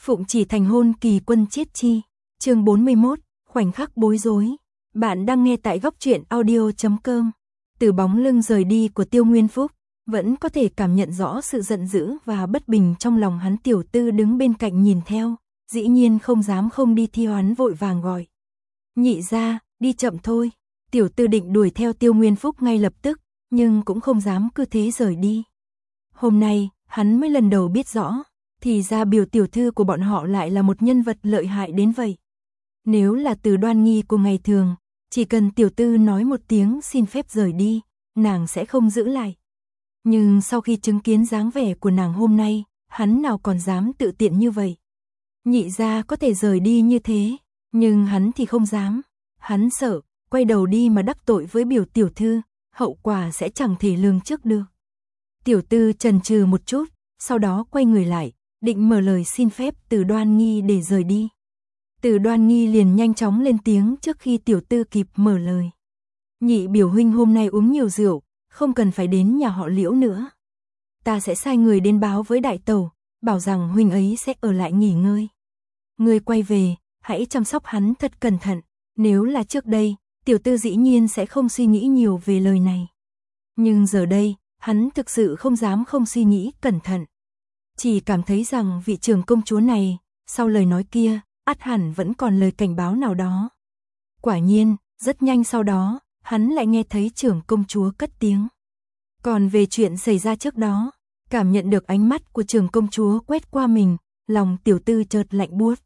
Phụng chỉ thành hôn kỳ quân chiết chi. Chương 41, khoảnh khắc bối rối. Bạn đang nghe tại góc truyện audio.com. Từ bóng lưng rời đi của Tiêu Nguyên Phúc, vẫn có thể cảm nhận rõ sự giận dữ và bất bình trong lòng hắn. Tiểu Tư đứng bên cạnh nhìn theo, dĩ nhiên không dám không đi theo hắn, vội vàng gọi. Nhị gia, đi chậm thôi. Tiểu Tư định đuổi theo Tiêu Nguyên Phúc ngay lập tức, nhưng cũng không dám cứ thế rời đi. Hôm nay, hắn mới lần đầu biết rõ, thì ra Biểu tiểu thư của bọn họ lại là một nhân vật lợi hại đến vậy. Nếu là Từ Đoan Nghi của ngày thường, chỉ cần Tiểu Tư nói một tiếng xin phép rời đi, nàng sẽ không giữ lại. Nhưng sau khi chứng kiến dáng vẻ của nàng hôm nay, hắn nào còn dám tự tiện như vậy. Nhị gia có thể rời đi như thế, nhưng hắn thì không dám. Hắn sợ, quay đầu đi mà đắc tội với Biểu tiểu thư, hậu quả sẽ chẳng thể lường trước được. Tiểu Tư chần chừ một chút, sau đó quay người lại, định mở lời xin phép Từ Đoan Nghi để rời đi. Từ Đoan Nghi liền nhanh chóng lên tiếng trước khi Tiểu Tư kịp mở lời. Nhị biểu huynh hôm nay uống nhiều rượu, không cần phải đến nhà họ Liễu nữa. Ta sẽ sai người đến báo với đại tẩu, bảo rằng huynh ấy sẽ ở lại nghỉ ngơi. Ngươi quay về, hãy chăm sóc hắn thật cẩn thận. Nếu là trước đây, Tiểu Tư dĩ nhiên sẽ không suy nghĩ nhiều về lời này. Nhưng giờ đây, hắn thực sự không dám không suy nghĩ cẩn thận. Chỉ cảm thấy rằng vị trưởng công chúa này, sau lời nói kia, ắt hẳn vẫn còn lời cảnh báo nào đó. Quả nhiên, rất nhanh sau đó, hắn lại nghe thấy trưởng công chúa cất tiếng. Còn về chuyện xảy ra trước đó, cảm nhận được ánh mắt của trưởng công chúa quét qua mình, lòng Tiểu Tư chợt lạnh buốt.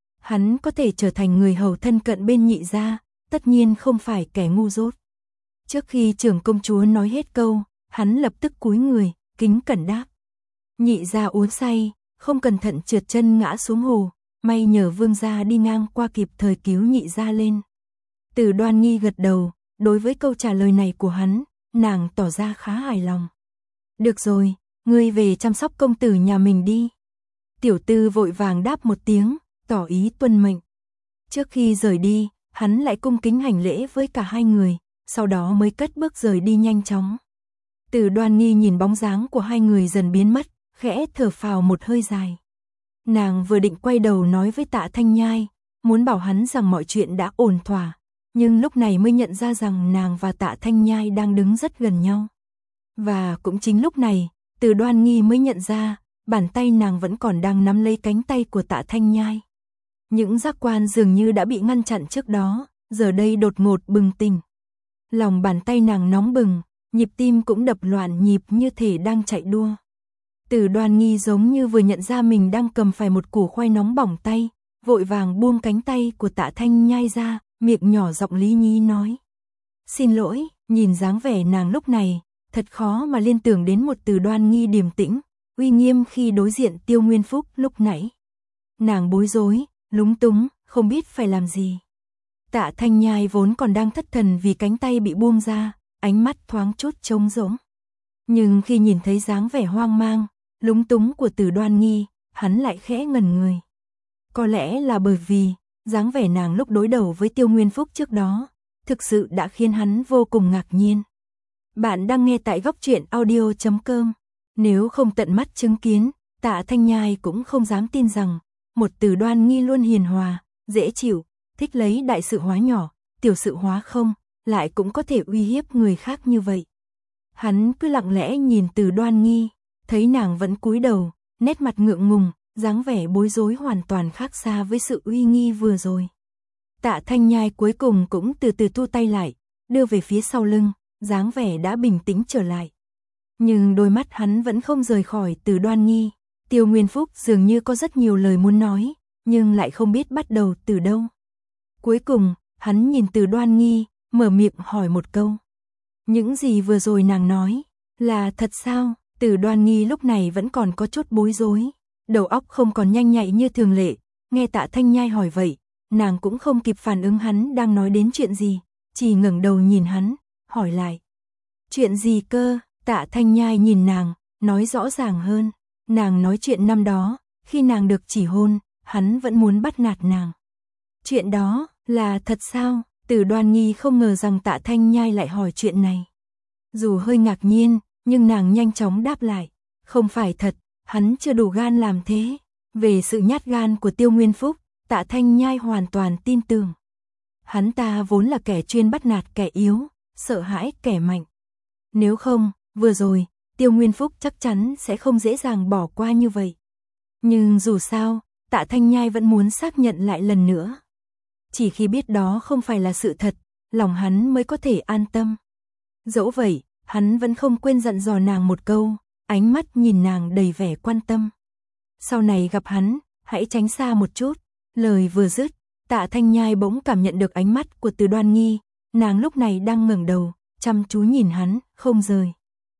Hắn có thể trở thành người hầu thân cận bên nhị gia, tất nhiên không phải kẻ ngu dốt. Trước khi trưởng công chúa nói hết câu, hắn lập tức cúi người, kính cẩn đáp. Nhị gia uống say, không cẩn thận trượt chân ngã xuống hồ, may nhờ vương gia đi ngang qua kịp thời cứu nhị gia lên. Từ Đoan Nghi gật đầu, đối với câu trả lời này của hắn, nàng tỏ ra khá hài lòng. Được rồi, ngươi về chăm sóc công tử nhà mình đi. Tiểu Tư vội vàng đáp một tiếng, tỏ ý tuân mệnh. Trước khi rời đi, hắn lại cung kính hành lễ với cả hai người, sau đó mới cất bước rời đi nhanh chóng. Từ Đoan Nghi nhìn bóng dáng của hai người dần biến mất, khẽ thở phào một hơi dài. Nàng vừa định quay đầu nói với Tạ Thanh Nhai, muốn bảo hắn rằng mọi chuyện đã ổn thỏa, nhưng lúc này mới nhận ra rằng nàng và Tạ Thanh Nhai đang đứng rất gần nhau. Và cũng chính lúc này, Từ Đoan Nghi mới nhận ra, bàn tay nàng vẫn còn đang nắm lấy cánh tay của Tạ Thanh Nhai. Những giác quan dường như đã bị ngăn chặn trước đó, giờ đây đột ngột bừng tỉnh. Lòng bàn tay nàng nóng bừng, nhịp tim cũng đập loạn nhịp như thể đang chạy đua. Từ Đoan Nghi giống như vừa nhận ra mình đang cầm phải một củ khoai nóng bỏng tay, vội vàng buông cánh tay của Tạ Thanh Nhai ra, miệng nhỏ giọng lý nhí nói. Xin lỗi, nhìn dáng vẻ nàng lúc này, thật khó mà liên tưởng đến một Từ Đoan Nghi điềm tĩnh, uy nghiêm khi đối diện Tiêu Nguyên Phúc lúc nãy. Nàng bối rối, lúng túng, không biết phải làm gì. Tạ Thanh Nhai vốn còn đang thất thần vì cánh tay bị buông ra, ánh mắt thoáng chút trống rỗng. Nhưng khi nhìn thấy dáng vẻ hoang mang, lúng túng của Từ Đoan Nghi, hắn lại khẽ ngẩn người. Có lẽ là bởi vì, dáng vẻ nàng lúc đối đầu với Tiêu Nguyên Phúc trước đó, thực sự đã khiến hắn vô cùng ngạc nhiên. Bạn đang nghe tại góc truyện audio.com. Nếu không tận mắt chứng kiến, Tạ Thanh Nhai cũng không dám tin rằng, một Từ Đoan Nghi luôn hiền hòa, dễ chịu, thích lấy đại sự hóa nhỏ, tiểu sự hóa không, lại cũng có thể uy hiếp người khác như vậy. Hắn cứ lặng lẽ nhìn Từ Đoan Nghi, thấy nàng vẫn cúi đầu, nét mặt ngượng ngùng, dáng vẻ bối rối hoàn toàn khác xa với sự uy nghi vừa rồi. Tạ Thanh Nhai cuối cùng cũng từ từ thu tay lại, đưa về phía sau lưng, dáng vẻ đã bình tĩnh trở lại. Nhưng đôi mắt hắn vẫn không rời khỏi Từ Đoan Nghi. Tiêu Nguyên Phúc dường như có rất nhiều lời muốn nói, nhưng lại không biết bắt đầu từ đâu. Cuối cùng, hắn nhìn Từ Đoan Nghi, mở miệng hỏi một câu. Những gì vừa rồi nàng nói, là thật sao? Từ Đoan Nghi lúc này vẫn còn có chút bối rối, đầu óc không còn nhanh nhạy như thường lệ, nghe Tạ Thanh Nhai hỏi vậy, nàng cũng không kịp phản ứng hắn đang nói đến chuyện gì, chỉ ngẩng đầu nhìn hắn, hỏi lại. Chuyện gì cơ? Tạ Thanh Nhai nhìn nàng, nói rõ ràng hơn. Nàng nói chuyện năm đó, khi nàng được chỉ hôn, hắn vẫn muốn bắt nạt nàng. Chuyện đó, là thật sao? Từ Đoan Nghi không ngờ rằng Tạ Thanh Nhai lại hỏi chuyện này. Dù hơi ngạc nhiên, nhưng nàng nhanh chóng đáp lại. Không phải thật, hắn chưa đủ gan làm thế. Về sự nhát gan của Tiêu Nguyên Phúc, Tạ Thanh Nhai hoàn toàn tin tưởng. Hắn ta vốn là kẻ chuyên bắt nạt kẻ yếu, sợ hãi kẻ mạnh. Nếu không, vừa rồi, Tiêu Nguyên Phúc chắc chắn sẽ không dễ dàng bỏ qua như vậy. Nhưng dù sao, Tạ Thanh Nhai vẫn muốn xác nhận lại lần nữa. Chỉ khi biết đó không phải là sự thật, lòng hắn mới có thể an tâm. Dẫu vậy, hắn vẫn không quên dặn dò nàng một câu, ánh mắt nhìn nàng đầy vẻ quan tâm. Sau này gặp hắn, hãy tránh xa một chút. Lời vừa dứt, Tạ Thanh Nhai bỗng cảm nhận được ánh mắt của Từ Đoan Nghi, nàng lúc này đang ngẩng đầu, chăm chú nhìn hắn, không rời.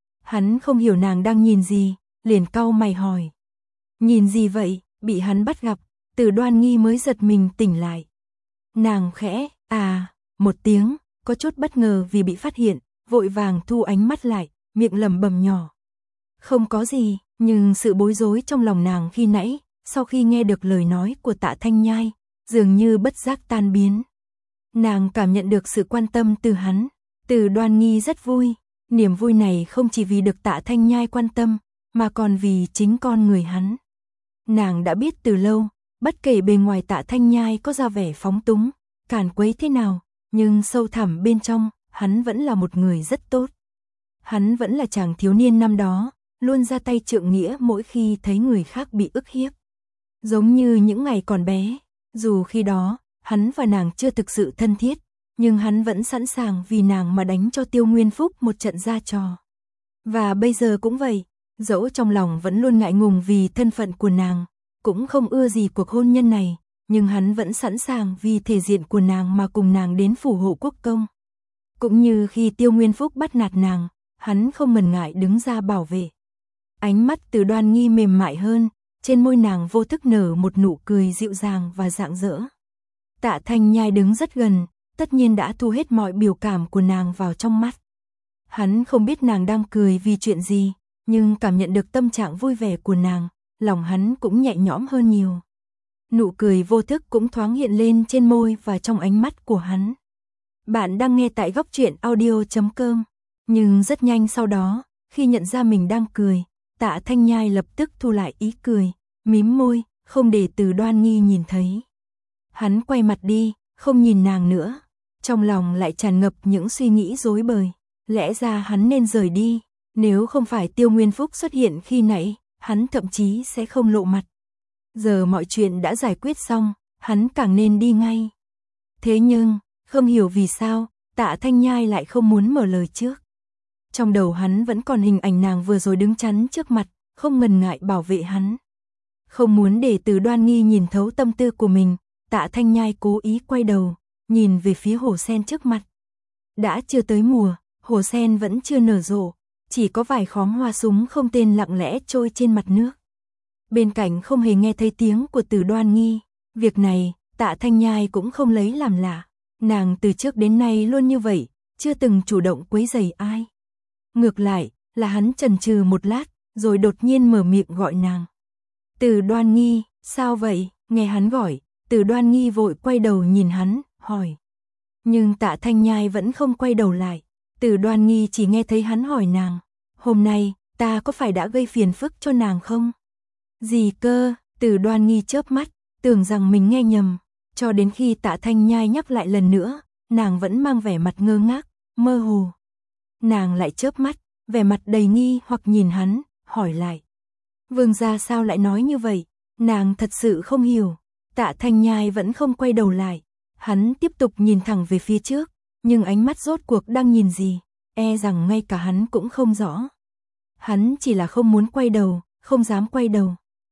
Hắn không hiểu nàng đang nhìn gì, liền cau mày hỏi. Nhìn gì vậy? Bị hắn bắt gặp, Từ Đoan Nghi mới giật mình tỉnh lại. Nàng khẽ, một tiếng, có chút bất ngờ vì bị phát hiện, vội vàng thu ánh mắt lại, miệng lẩm bẩm nhỏ. Không có gì, nhưng sự bối rối trong lòng nàng khi nãy, sau khi nghe được lời nói của Tạ Thanh Nhai, dường như bất giác tan biến. Nàng cảm nhận được sự quan tâm từ hắn, Từ Đoan Nghi rất vui, niềm vui này không chỉ vì được Tạ Thanh Nhai quan tâm, mà còn vì chính con người hắn. Nàng đã biết từ lâu, bất kể bề ngoài Tạ Thanh Nhai có ra vẻ phóng túng, càn quấy thế nào, nhưng sâu thẳm bên trong, hắn vẫn là một người rất tốt. Hắn vẫn là chàng thiếu niên năm đó, luôn ra tay trượng nghĩa mỗi khi thấy người khác bị ức hiếp. Giống như những ngày còn bé, dù khi đó, hắn và nàng chưa thực sự thân thiết, nhưng hắn vẫn sẵn sàng vì nàng mà đánh cho Tiêu Nguyên Phúc một trận ra trò. Và bây giờ cũng vậy, dẫu trong lòng vẫn luôn ngại ngùng vì thân phận của nàng, cũng không ưa gì cuộc hôn nhân này, nhưng hắn vẫn sẵn sàng vì thể diện của nàng mà cùng nàng đến phủ hộ quốc công. Cũng như khi Tiêu Nguyên Phúc bắt nạt nàng, hắn không ngần ngại đứng ra bảo vệ. Ánh mắt Từ Đoan Nghi mềm mại hơn, trên môi nàng vô thức nở một nụ cười dịu dàng và rạng rỡ. Tạ Thanh Nhai đứng rất gần, tất nhiên đã thu hết mọi biểu cảm của nàng vào trong mắt. Hắn không biết nàng đang cười vì chuyện gì, nhưng cảm nhận được tâm trạng vui vẻ của nàng, lòng hắn cũng nhẹ nhõm hơn nhiều. Nụ cười vô thức cũng thoáng hiện lên trên môi và trong ánh mắt của hắn. Bạn đang nghe tại Góc Truyện Audio.com, nhưng rất nhanh sau đó, khi nhận ra mình đang cười, Tạ Thanh Nhai lập tức thu lại ý cười, mím môi, không để Từ Đoan Nghi nhìn thấy. Hắn quay mặt đi, không nhìn nàng nữa, trong lòng lại tràn ngập những suy nghĩ rối bời. Lẽ ra hắn nên rời đi, nếu không phải Tiêu Nguyên Phúc xuất hiện khi nãy, hắn thậm chí sẽ không lộ mặt. Giờ mọi chuyện đã giải quyết xong, hắn càng nên đi ngay. Thế nhưng, không hiểu vì sao, Tạ Thanh Nhai lại không muốn mở lời trước. Trong đầu hắn vẫn còn hình ảnh nàng vừa rồi đứng chắn trước mặt, không ngần ngại bảo vệ hắn. Không muốn để Từ Đoan Nghi nhìn thấu tâm tư của mình, Tạ Thanh Nhai cố ý quay đầu, nhìn về phía hồ sen trước mặt. Đã chưa tới mùa, hồ sen vẫn chưa nở rộ, chỉ có vài khóm hoa súng không tên lặng lẽ trôi trên mặt nước. Bên cạnh không hề nghe thấy tiếng của Từ Đoan Nghi, việc này, Tạ Thanh Nhai cũng không lấy làm lạ. Nàng từ trước đến nay luôn như vậy, chưa từng chủ động quấy rầy ai. Ngược lại, là hắn chần chừ một lát, rồi đột nhiên mở miệng gọi nàng. Từ Đoan Nghi, sao vậy? Nghe hắn gọi, Từ Đoan Nghi vội quay đầu nhìn hắn, hỏi. Nhưng Tạ Thanh Nhai vẫn không quay đầu lại. Từ Đoan Nghi chỉ nghe thấy hắn hỏi nàng. Hôm nay, ta có phải đã gây phiền phức cho nàng không? Gì cơ? Từ Đoan Nghi chớp mắt, tưởng rằng mình nghe nhầm. Cho đến khi Tạ Thanh Nhai nhắc lại lần nữa, nàng vẫn mang vẻ mặt ngơ ngác, mơ hồ. Nàng lại chớp mắt, vẻ mặt đầy nghi hoặc nhìn hắn, hỏi lại. Vương gia sao lại nói như vậy? Nàng thật sự không hiểu. Tạ Thanh Nhai vẫn không quay đầu lại. Hắn tiếp tục nhìn thẳng về phía trước, nhưng ánh mắt rốt cuộc đang nhìn gì, e rằng ngay cả hắn cũng không rõ. Hắn chỉ là không muốn quay đầu, không dám quay đầu.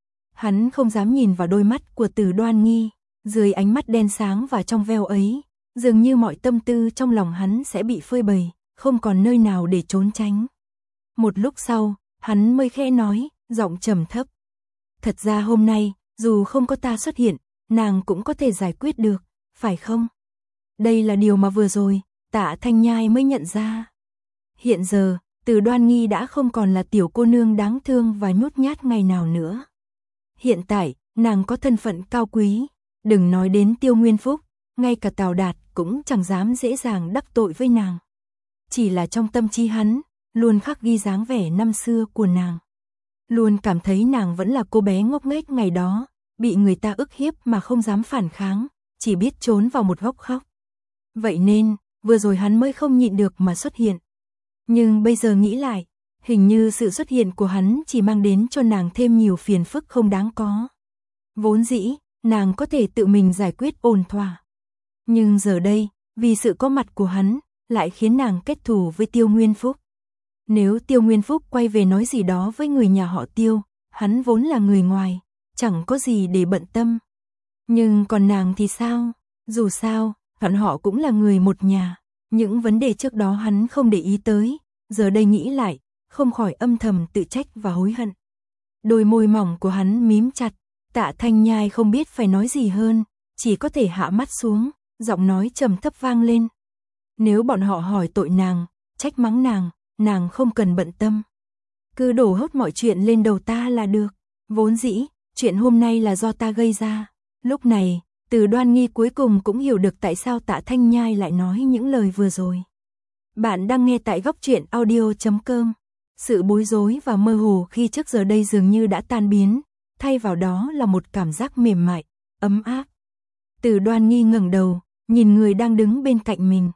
Hắn không dám nhìn vào đôi mắt của Từ Đoan Nghi, dưới ánh mắt đen sáng và trong veo ấy, dường như mọi tâm tư trong lòng hắn sẽ bị phơi bày, không còn nơi nào để trốn tránh. Một lúc sau, hắn mới khẽ nói, giọng trầm thấp. Thật ra hôm nay, dù không có ta xuất hiện, nàng cũng có thể giải quyết được, phải không? Đây là điều mà vừa rồi, Tạ Thanh Nhai mới nhận ra. Hiện giờ, Từ Đoan Nghi đã không còn là tiểu cô nương đáng thương và nhút nhát ngày nào nữa. Hiện tại, nàng có thân phận cao quý, đừng nói đến Tiêu Nguyên Phúc, ngay cả Tào Đạt cũng chẳng dám dễ dàng đắc tội với nàng. Chỉ là trong tâm trí hắn, luôn khắc ghi dáng vẻ năm xưa của nàng. Luôn cảm thấy nàng vẫn là cô bé ngốc nghếch ngày đó, bị người ta ức hiếp mà không dám phản kháng, chỉ biết trốn vào một góc khóc. Vậy nên, vừa rồi hắn mới không nhịn được mà xuất hiện. Nhưng bây giờ nghĩ lại, hình như sự xuất hiện của hắn chỉ mang đến cho nàng thêm nhiều phiền phức không đáng có. Vốn dĩ, nàng có thể tự mình giải quyết ổn thỏa. Nhưng giờ đây, vì sự có mặt của hắn, lại khiến nàng kết thù với Tiêu Nguyên Phúc. Nếu Tiêu Nguyên Phúc quay về nói gì đó với người nhà họ Tiêu, hắn vốn là người ngoài, chẳng có gì để bận tâm. Nhưng còn nàng thì sao? Dù sao, bọn họ cũng là người một nhà. Những vấn đề trước đó hắn không để ý tới, giờ đây nghĩ lại, không khỏi âm thầm tự trách và hối hận. Đôi môi mỏng của hắn mím chặt, Tạ Thanh Nhai không biết phải nói gì hơn, chỉ có thể hạ mắt xuống, giọng nói trầm thấp vang lên. Nếu bọn họ hỏi tội nàng, trách mắng nàng không cần bận tâm. Cứ đổ hốt mọi chuyện lên đầu ta là được. Vốn dĩ, chuyện hôm nay là do ta gây ra. Lúc này, Từ Đoan Nghi cuối cùng cũng hiểu được tại sao Tạ Thanh Nhai lại nói những lời vừa rồi. Bạn đang nghe tại góc truyện audio.com. Sự bối rối và mơ hồ khi trước giờ đây dường như đã tan biến, thay vào đó là một cảm giác mềm mại, ấm áp. Từ Đoan Nghi ngẩng đầu, nhìn người đang đứng bên cạnh mình.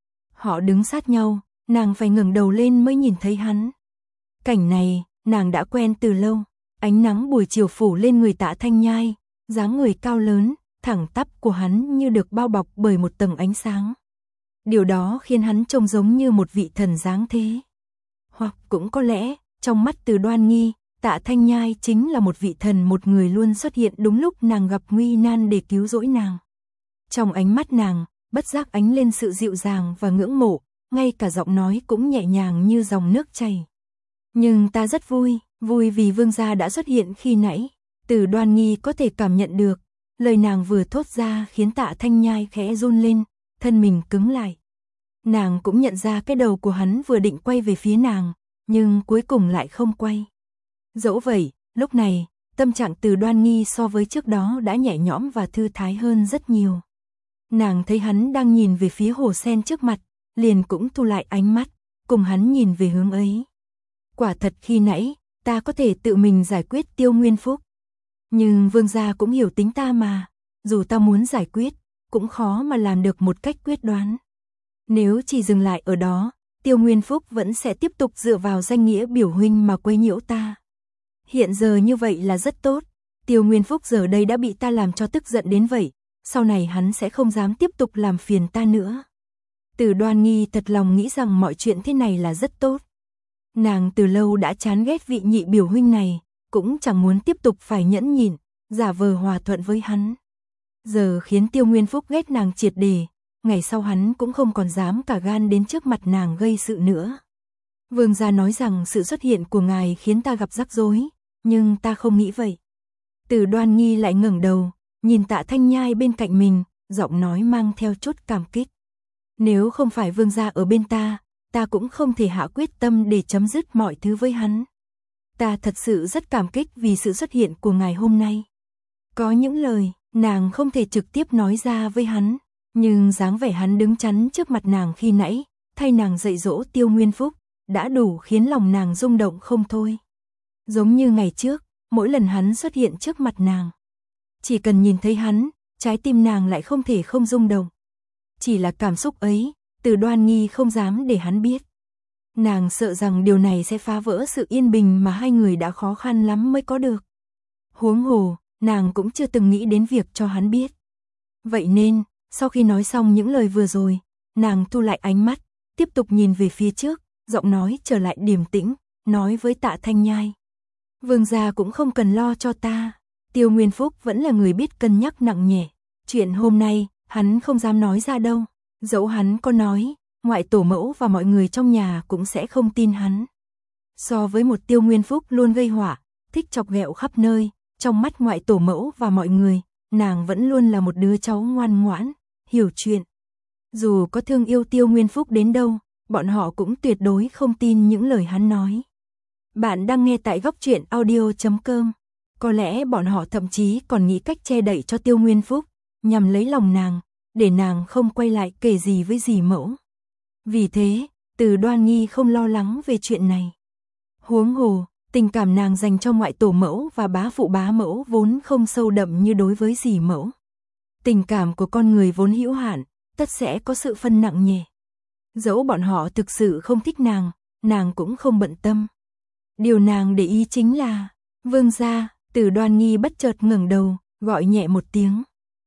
Họ đứng sát nhau, nàng phải ngẩng đầu lên mới nhìn thấy hắn. Cảnh này, nàng đã quen từ lâu. Ánh nắng buổi chiều phủ lên người Tạ Thanh Nhai, dáng người cao lớn, thẳng tắp của hắn như được bao bọc bởi một tầng ánh sáng. Điều đó khiến hắn trông giống như một vị thần dáng thế. Hoặc cũng có lẽ, trong mắt Từ Đoan Nghi, Tạ Thanh Nhai chính là một vị thần, một người luôn xuất hiện đúng lúc nàng gặp nguy nan để cứu rỗi nàng. Trong ánh mắt nàng, bất giác ánh lên sự dịu dàng và ngưỡng mộ, ngay cả giọng nói cũng nhẹ nhàng như dòng nước chảy. Nhưng ta rất vui vì vương gia đã xuất hiện khi nãy. Từ Đoan Nghi có thể cảm nhận được, lời nàng vừa thốt ra khiến Tạ Thanh Nhai khẽ run lên, thân mình cứng lại. Nàng cũng nhận ra cái đầu của hắn vừa định quay về phía nàng, nhưng cuối cùng lại không quay. Dẫu vậy, lúc này, tâm trạng Từ Đoan Nghi so với trước đó đã nhẹ nhõm và thư thái hơn rất nhiều. Nàng thấy hắn đang nhìn về phía hồ sen trước mặt, liền cũng thu lại ánh mắt, cùng hắn nhìn về hướng ấy. Quả thật khi nãy, ta có thể tự mình giải quyết Tiêu Nguyên Phúc. Nhưng vương gia cũng hiểu tính ta mà, dù ta muốn giải quyết, cũng khó mà làm được một cách quyết đoán. Nếu chỉ dừng lại ở đó, Tiêu Nguyên Phúc vẫn sẽ tiếp tục dựa vào danh nghĩa biểu huynh mà quấy nhiễu ta. Hiện giờ như vậy là rất tốt, Tiêu Nguyên Phúc giờ đây đã bị ta làm cho tức giận đến vậy, sau này hắn sẽ không dám tiếp tục làm phiền ta nữa. Từ Đoan Nghi thật lòng nghĩ rằng mọi chuyện thế này là rất tốt. Nàng từ lâu đã chán ghét vị nhị biểu huynh này, cũng chẳng muốn tiếp tục phải nhẫn nhịn, giả vờ hòa thuận với hắn. Giờ khiến Tiêu Nguyên Phúc ghét nàng triệt để, ngày sau hắn cũng không còn dám cả gan đến trước mặt nàng gây sự nữa. Vương gia nói rằng sự xuất hiện của ngài khiến ta gặp rắc rối, nhưng ta không nghĩ vậy. Từ Đoan Nghi lại ngẩng đầu, nhìn Tạ Thanh Nhai bên cạnh mình, giọng nói mang theo chút cảm kích. Nếu không phải vương gia ở bên ta cũng không thể hạ quyết tâm để chấm dứt mọi thứ với hắn. Ta thật sự rất cảm kích vì sự xuất hiện của ngài hôm nay. Có những lời, nàng không thể trực tiếp nói ra với hắn, nhưng dáng vẻ hắn đứng chắn trước mặt nàng khi nãy, thay nàng dạy dỗ Tiêu Nguyên Phúc, đã đủ khiến lòng nàng rung động không thôi. Giống như ngày trước, mỗi lần hắn xuất hiện trước mặt nàng, chỉ cần nhìn thấy hắn, trái tim nàng lại không thể không rung động. Chỉ là cảm xúc ấy, Từ Đoan Nghi không dám để hắn biết. Nàng sợ rằng điều này sẽ phá vỡ sự yên bình mà hai người đã khó khăn lắm mới có được. Huống hồ, nàng cũng chưa từng nghĩ đến việc cho hắn biết. Vậy nên, sau khi nói xong những lời vừa rồi, nàng thu lại ánh mắt, tiếp tục nhìn về phía trước, giọng nói trở lại điềm tĩnh, nói với Tạ Thanh Nhai. Vương gia cũng không cần lo cho ta, Tiêu Nguyên Phúc vẫn là người biết cân nhắc nặng nhẹ. Chuyện hôm nay, hắn không dám nói ra đâu, dẫu hắn có nói, ngoại tổ mẫu và mọi người trong nhà cũng sẽ không tin hắn. So với một Tiêu Nguyên Phúc luôn gây họa, thích chọc ghẹo khắp nơi, trong mắt ngoại tổ mẫu và mọi người, nàng vẫn luôn là một đứa cháu ngoan ngoãn, hiểu chuyện. Dù có thương yêu Tiêu Nguyên Phúc đến đâu, bọn họ cũng tuyệt đối không tin những lời hắn nói. Bạn đang nghe tại góc truyện audio.com. Có lẽ bọn họ thậm chí còn nghĩ cách che đậy cho Tiêu Nguyên Phúc, nhằm lấy lòng nàng, để nàng không quay lại kể gì với dì mẫu. Vì thế, Từ Đoan Nghi không lo lắng về chuyện này. Huống hồ, Tình cảm nàng dành cho ngoại tổ mẫu và bá phụ bá mẫu vốn không sâu đậm như đối với dì mẫu. Tình cảm của con người vốn hữu hạn, tất sẽ có sự phân nặng nhẹ. Dẫu bọn họ thực sự không thích nàng cũng không bận tâm. Điều nàng để ý chính là, Vương gia. Từ Đoan Nghi bất chợt ngẩng đầu, gọi nhẹ một tiếng.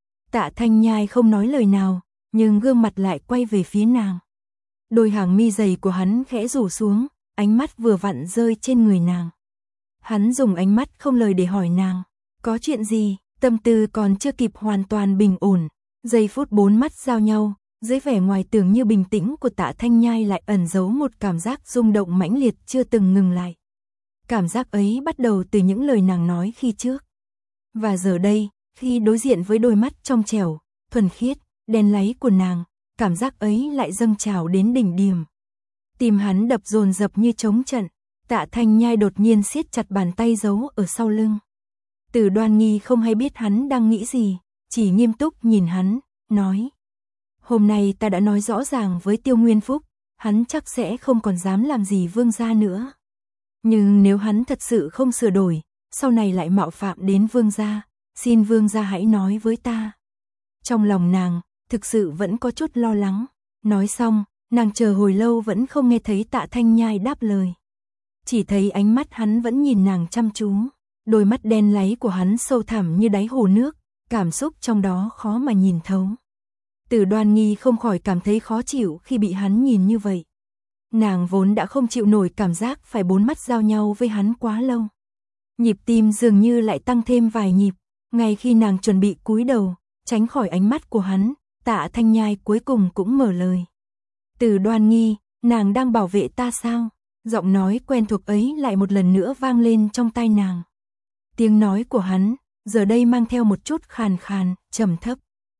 Tạ Thanh Nhai không nói lời nào, nhưng gương mặt lại quay về phía nàng. Đôi hàng mi dày của hắn khẽ rủ xuống, ánh mắt vừa vặn rơi trên người nàng. Hắn dùng ánh mắt không lời để hỏi nàng, có chuyện gì? Tâm tư còn chưa kịp hoàn toàn bình ổn, giây phút bốn mắt giao nhau, dưới vẻ ngoài tưởng như bình tĩnh của Tạ Thanh Nhai lại ẩn giấu một cảm giác rung động mãnh liệt chưa từng ngừng lại. Cảm giác ấy bắt đầu từ những lời nàng nói khi trước. Và giờ đây, khi đối diện với đôi mắt trong trẻo, thuần khiết, đen láy của nàng, cảm giác ấy lại dâng trào đến đỉnh điểm. Tim hắn đập dồn dập như trống trận, Tạ Thanh Nhai đột nhiên siết chặt bàn tay giấu ở sau lưng. Từ Đoan Nghi không hay biết hắn đang nghĩ gì, chỉ nghiêm túc nhìn hắn, nói. Hôm nay ta đã nói rõ ràng với Tiêu Nguyên Phúc, hắn chắc sẽ không còn dám làm gì vương gia nữa. Nhưng nếu hắn thật sự không sửa đổi, sau này lại mạo phạm đến vương gia, xin vương gia hãy nói với ta. Trong lòng nàng, thực sự vẫn có chút lo lắng. Nói xong, nàng chờ hồi lâu vẫn không nghe thấy Tạ Thanh Nhai đáp lời. Chỉ thấy ánh mắt hắn vẫn nhìn nàng chăm chú. Đôi mắt đen láy của hắn sâu thẳm như đáy hồ nước, cảm xúc trong đó khó mà nhìn thấu. Từ Đoan Nghi không khỏi cảm thấy khó chịu khi bị hắn nhìn như vậy. Nàng vốn đã không chịu nổi cảm giác phải bốn mắt giao nhau với hắn quá lâu. Nhịp tim dường như lại tăng thêm vài nhịp, ngay khi nàng chuẩn bị cúi đầu, tránh khỏi ánh mắt của hắn, Tạ Thanh Nhai cuối cùng cũng mở lời. Từ Đoan Nghi, nàng đang bảo vệ ta sao? Giọng nói quen thuộc ấy lại một lần nữa vang lên trong tai nàng. Tiếng nói của hắn, giờ đây mang theo một chút khàn khàn, trầm thấp.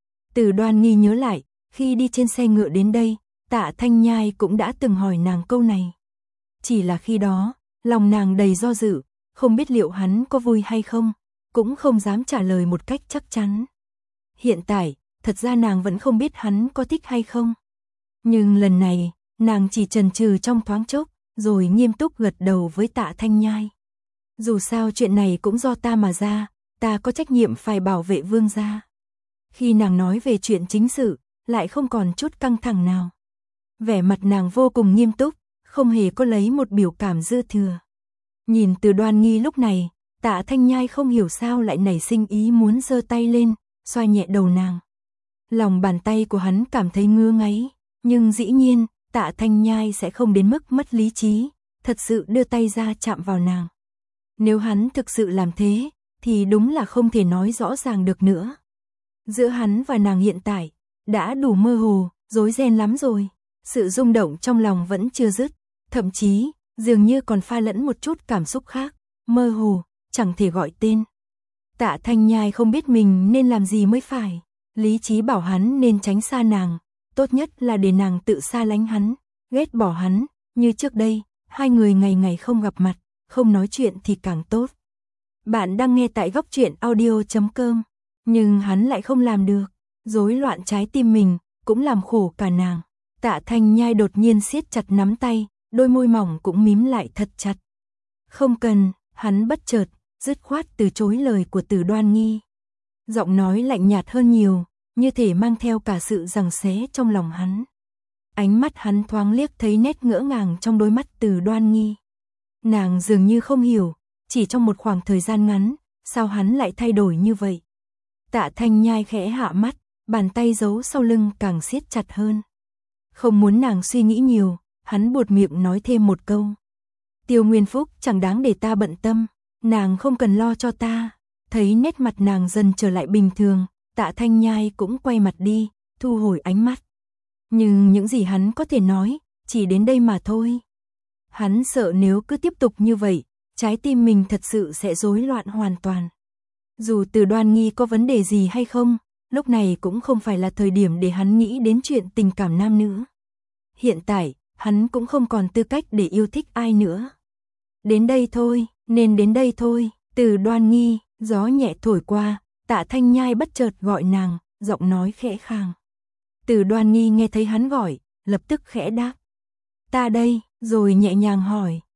Từ Đoan Nghi nhớ lại, khi đi trên xe ngựa đến đây, Tạ Thanh Nhai cũng đã từng hỏi nàng câu này. Chỉ là khi đó, lòng nàng đầy do dự, không biết liệu hắn có vui hay không, cũng không dám trả lời một cách chắc chắn. Hiện tại, thật ra nàng vẫn không biết hắn có thích hay không. Nhưng lần này, nàng chỉ chần chừ trong thoáng chốc, rồi nghiêm túc gật đầu với Tạ Thanh Nhai. Dù sao chuyện này cũng do ta mà ra, ta có trách nhiệm phải bảo vệ vương gia. Khi nàng nói về chuyện chính sự, lại không còn chút căng thẳng nào. Vẻ mặt nàng vô cùng nghiêm túc, không hề có lấy một biểu cảm dư thừa. Nhìn Từ Đoan Nghi lúc này, Tạ Thanh Nhai không hiểu sao lại nảy sinh ý muốn giơ tay lên, xoa nhẹ đầu nàng. Lòng bàn tay của hắn cảm thấy ngứa ngáy, nhưng dĩ nhiên, Tạ Thanh Nhai sẽ không đến mức mất lý trí, thật sự đưa tay ra chạm vào nàng. Nếu hắn thực sự làm thế, thì đúng là không thể nói rõ ràng được nữa. Giữa hắn và nàng hiện tại, đã đủ mơ hồ, rối ren lắm rồi. Sự rung động trong lòng vẫn chưa dứt, thậm chí, dường như còn pha lẫn một chút cảm xúc khác, mơ hồ, chẳng thể gọi tên. Tạ Thanh Nhai không biết mình nên làm gì mới phải. Lý trí bảo hắn nên tránh xa nàng, tốt nhất là để nàng tự xa lánh hắn, ghét bỏ hắn, như trước đây, hai người ngày ngày không gặp mặt, không nói chuyện thì càng tốt. Bạn đang nghe tại Góc Truyện Audio.com, nhưng hắn lại không làm được, rối loạn trái tim mình, cũng làm khổ cả nàng. Tạ Thanh Nhai đột nhiên siết chặt nắm tay, đôi môi mỏng cũng mím lại thật chặt. Không cần, hắn bất chợt, dứt khoát từ chối lời của Từ Đoan Nghi. Giọng nói lạnh nhạt hơn nhiều, như thể mang theo cả sự giằng xé trong lòng hắn. Ánh mắt hắn thoáng liếc thấy nét ngỡ ngàng trong đôi mắt Từ Đoan Nghi. Nàng dường như không hiểu, chỉ trong một khoảng thời gian ngắn, sao hắn lại thay đổi như vậy. Tạ Thanh Nhai khẽ hạ mắt, bàn tay giấu sau lưng càng siết chặt hơn. Không muốn nàng suy nghĩ nhiều, hắn buột miệng nói thêm một câu. Tiêu Nguyên Phúc chẳng đáng để ta bận tâm, nàng không cần lo cho ta. Thấy nét mặt nàng dần trở lại bình thường, Tạ Thanh Nhai cũng quay mặt đi, thu hồi ánh mắt. Nhưng những gì hắn có thể nói, chỉ đến đây mà thôi. Hắn sợ nếu cứ tiếp tục như vậy, trái tim mình thật sự sẽ rối loạn hoàn toàn. Dù Từ Đoan Nghi có vấn đề gì hay không, lúc này cũng không phải là thời điểm để hắn nghĩ đến chuyện tình cảm nam nữ. Hiện tại, hắn cũng không còn tư cách để yêu thích ai nữa. Đến đây thôi, nên đến đây thôi. Từ Đoan Nghi, gió nhẹ thổi qua, Tạ Thanh Nhai bất chợt gọi nàng, giọng nói khẽ khàng. Từ Đoan Nghi nghe thấy hắn gọi, lập tức khẽ đáp. Ta đây, rồi nhẹ nhàng hỏi,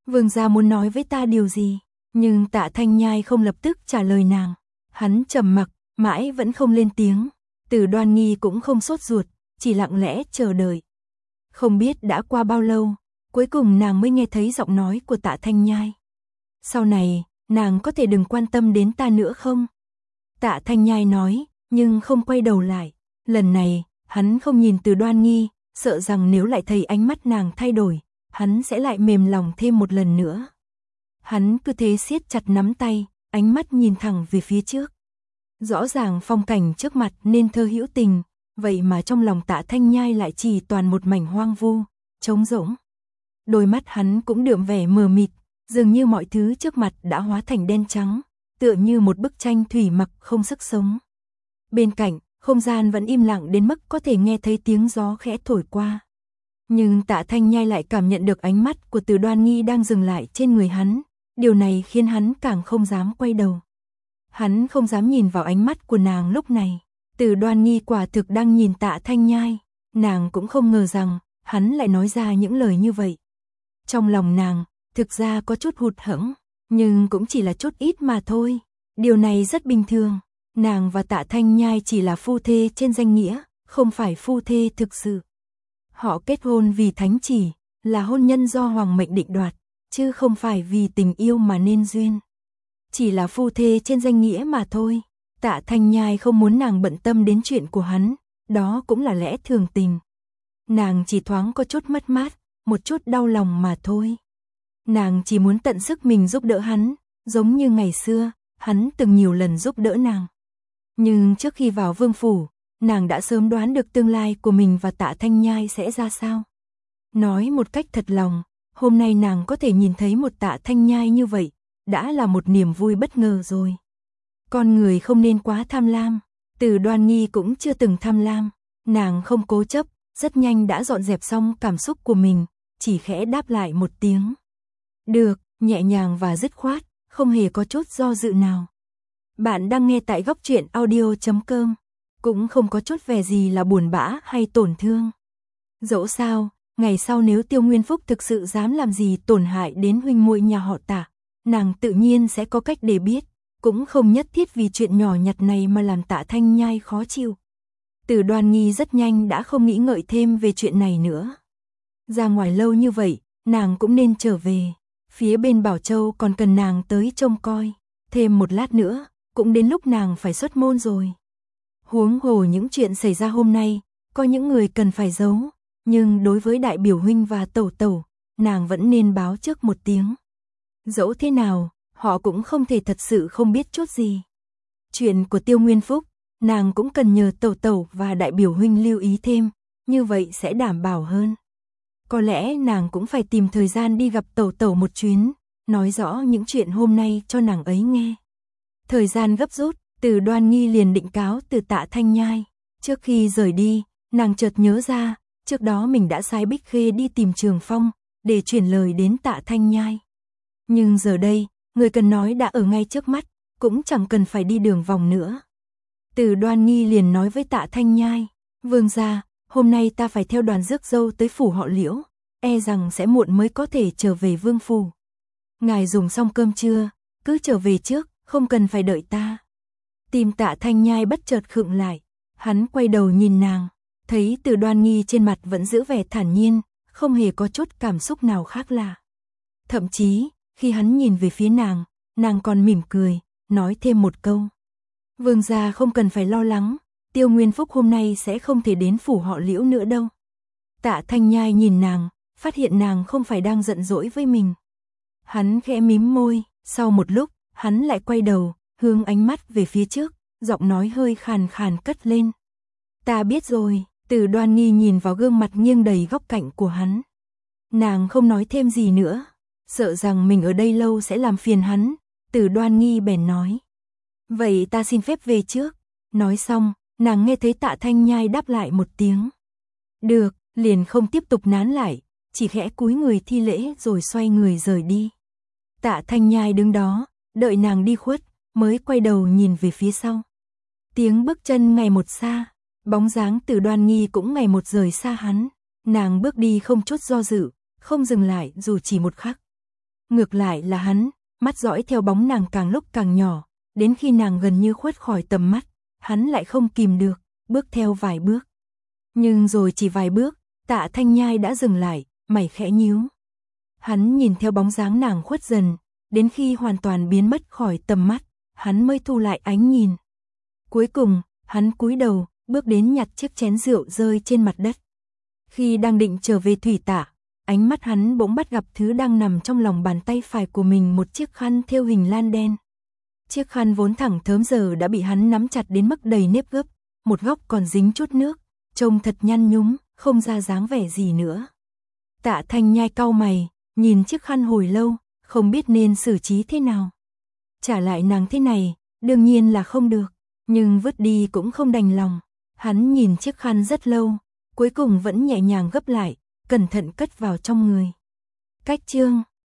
Vương gia muốn nói với ta điều gì? Nhưng Tạ Thanh Nhai không lập tức trả lời nàng. Hắn trầm mặc, mãi vẫn không lên tiếng. Từ Đoan Nghi cũng không sốt ruột, chỉ lặng lẽ chờ đợi. Không biết đã qua bao lâu, cuối cùng nàng mới nghe thấy giọng nói của Tạ Thanh Nhai. Sau này, nàng có thể đừng quan tâm đến ta nữa không? Tạ Thanh Nhai nói, nhưng không quay đầu lại. Lần này, hắn không nhìn Từ Đoan Nghi, sợ rằng nếu lại thấy ánh mắt nàng thay đổi, hắn sẽ lại mềm lòng thêm một lần nữa. Hắn cứ thế siết chặt nắm tay, ánh mắt nhìn thẳng về phía trước. Rõ ràng phong cảnh trước mặt nên thơ hữu tình, vậy mà trong lòng Tạ Thanh Nhai lại chỉ toàn một mảnh hoang vu, trống rỗng. Đôi mắt hắn cũng đượm vẻ mờ mịt, dường như mọi thứ trước mặt đã hóa thành đen trắng, tựa như một bức tranh thủy mặc không sức sống. Bên cạnh, không gian vẫn im lặng đến mức có thể nghe thấy tiếng gió khẽ thổi qua. Nhưng Tạ Thanh Nhai lại cảm nhận được ánh mắt của Từ Đoan Nghi đang dừng lại trên người hắn, điều này khiến hắn càng không dám quay đầu. Hắn không dám nhìn vào ánh mắt của nàng lúc này. Từ Đoan Nghi quả thực đang nhìn Tạ Thanh Nhai, nàng cũng không ngờ rằng hắn lại nói ra những lời như vậy. Trong lòng nàng, thực ra có chút hụt hẫng, nhưng cũng chỉ là chút ít mà thôi. Điều này rất bình thường, nàng và Tạ Thanh Nhai chỉ là phu thê trên danh nghĩa, không phải phu thê thực sự. Họ kết hôn vì thánh chỉ, là hôn nhân do hoàng mệnh định đoạt, chứ không phải vì tình yêu mà nên duyên. Chỉ là phu thê trên danh nghĩa mà thôi. Tạ Thanh Nhai không muốn nàng bận tâm đến chuyện của hắn, đó cũng là lẽ thường tình. Nàng chỉ thoáng có chút mất mát, một chút đau lòng mà thôi. Nàng chỉ muốn tận sức mình giúp đỡ hắn, giống như ngày xưa, hắn từng nhiều lần giúp đỡ nàng. Nhưng trước khi vào vương phủ, nàng đã sớm đoán được tương lai của mình và Tạ Thanh Nhai sẽ ra sao. Nói một cách thật lòng, hôm nay nàng có thể nhìn thấy một Tạ Thanh Nhai như vậy, đã là một niềm vui bất ngờ rồi. Con người không nên quá tham lam, Từ Đoan Nghi cũng chưa từng tham lam, nàng không cố chấp, rất nhanh đã dọn dẹp xong cảm xúc của mình, chỉ khẽ đáp lại một tiếng. Được, nhẹ nhàng và dứt khoát, không hề có chút do dự nào. Bạn đang nghe tại Góc Truyện Audio.com, cũng không có chút vẻ gì là buồn bã hay tổn thương. Dẫu sao, ngày sau nếu Tiêu Nguyên Phúc thực sự dám làm gì tổn hại đến huynh muội nhà họ Tạ, nàng tự nhiên sẽ có cách để biết, cũng không nhất thiết vì chuyện nhỏ nhặt này mà làm Tạ Thanh Nhai khó chịu. Từ Đoan Nghi rất nhanh đã không nghĩ ngợi thêm về chuyện này nữa. Ra ngoài lâu như vậy, nàng cũng nên trở về. Phía bên Bảo Châu còn cần nàng tới trông coi. Thêm một lát nữa, cũng đến lúc nàng phải xuất môn rồi. Huống hồ những chuyện xảy ra hôm nay, có những người cần phải giấu. Nhưng đối với đại biểu huynh và tẩu tẩu, nàng vẫn nên báo trước một tiếng. Dẫu thế nào, họ cũng không thể thật sự không biết chút gì. Chuyện của Tiêu Nguyên Phúc, nàng cũng cần nhờ tẩu tẩu và đại biểu huynh lưu ý thêm, như vậy sẽ đảm bảo hơn. Có lẽ nàng cũng phải tìm thời gian đi gặp tẩu tẩu một chuyến, nói rõ những chuyện hôm nay cho nàng ấy nghe. Thời gian gấp rút, Từ Đoan Nghi liền định cáo từ Tạ Thanh Nhai. Trước khi rời đi, nàng chợt nhớ ra, trước đó mình đã sai Bích Khê đi tìm Trường Phong, để chuyển lời đến Tạ Thanh Nhai. Nhưng giờ đây, người cần nói đã ở ngay trước mắt, cũng chẳng cần phải đi đường vòng nữa. Từ Đoan Nghi liền nói với Tạ Thanh Nhai, vương gia, hôm nay ta phải theo đoàn rước dâu tới phủ họ Liễu, e rằng sẽ muộn mới có thể trở về vương phủ. Ngài dùng xong cơm trưa, cứ trở về trước, không cần phải đợi ta. Tim Tạ Thanh Nhai bất chợt khựng lại, hắn quay đầu nhìn nàng, thấy Từ Đoan Nghi trên mặt vẫn giữ vẻ thản nhiên, không hề có chút cảm xúc nào khác lạ. Thậm chí, khi hắn nhìn về phía nàng còn mỉm cười, nói thêm một câu. Vương gia không cần phải lo lắng, Tiêu Nguyên Phúc hôm nay sẽ không thể đến phủ họ Liễu nữa đâu. Tạ Thanh Nhai nhìn nàng, phát hiện nàng không phải đang giận dỗi với mình. Hắn khẽ mím môi, sau một lúc, hắn lại quay đầu, hướng ánh mắt về phía trước, giọng nói hơi khàn khàn cất lên. Ta biết rồi. Từ Đoan Nghi nhìn vào gương mặt nghiêng đầy góc cạnh của hắn. Nàng không nói thêm gì nữa, sợ rằng mình ở đây lâu sẽ làm phiền hắn, Từ Đoan Nghi bèn nói. Vậy ta xin phép về trước. Nói xong, nàng nghe thấy Tạ Thanh Nhai đáp lại một tiếng. Được, liền không tiếp tục nán lại, chỉ khẽ cúi người thi lễ rồi xoay người rời đi. Tạ Thanh Nhai đứng đó, đợi nàng đi khuất, mới quay đầu nhìn về phía sau. Tiếng bước chân ngày một xa, bóng dáng Từ Đoan Nghi cũng ngày một rời xa hắn. Nàng bước đi không chút do dự, không dừng lại dù chỉ một khắc. ngược lại là hắn, mắt dõi theo bóng nàng càng lúc càng nhỏ, đến khi nàng gần như khuất khỏi tầm mắt, hắn lại không kìm được, bước theo vài bước. Nhưng rồi chỉ vài bước, Tạ Thanh Nhai đã dừng lại, mày khẽ nhíu. Hắn nhìn theo bóng dáng nàng khuất dần, đến khi hoàn toàn biến mất khỏi tầm mắt, hắn mới thu lại ánh nhìn. Cuối cùng, hắn cúi đầu, bước đến nhặt chiếc chén rượu rơi trên mặt đất. Khi đang định trở về thủy tạ, ánh mắt hắn bỗng bắt gặp thứ đang nằm trong lòng bàn tay phải của mình, một chiếc khăn thêu hình lan đen. Chiếc khăn vốn thẳng thớm giờ đã bị hắn nắm chặt đến mức đầy nếp gấp, một góc còn dính chút nước, trông thật nhăn nhúm, không ra dáng vẻ gì nữa. Tạ Thanh Nhai cau mày, nhìn chiếc khăn hồi lâu, không biết nên xử trí thế nào. Trả lại nàng thế này, đương nhiên là không được, nhưng vứt đi cũng không đành lòng. Hắn nhìn chiếc khăn rất lâu, cuối cùng vẫn nhẹ nhàng gấp lại, cẩn thận cất vào trong người. Cách chương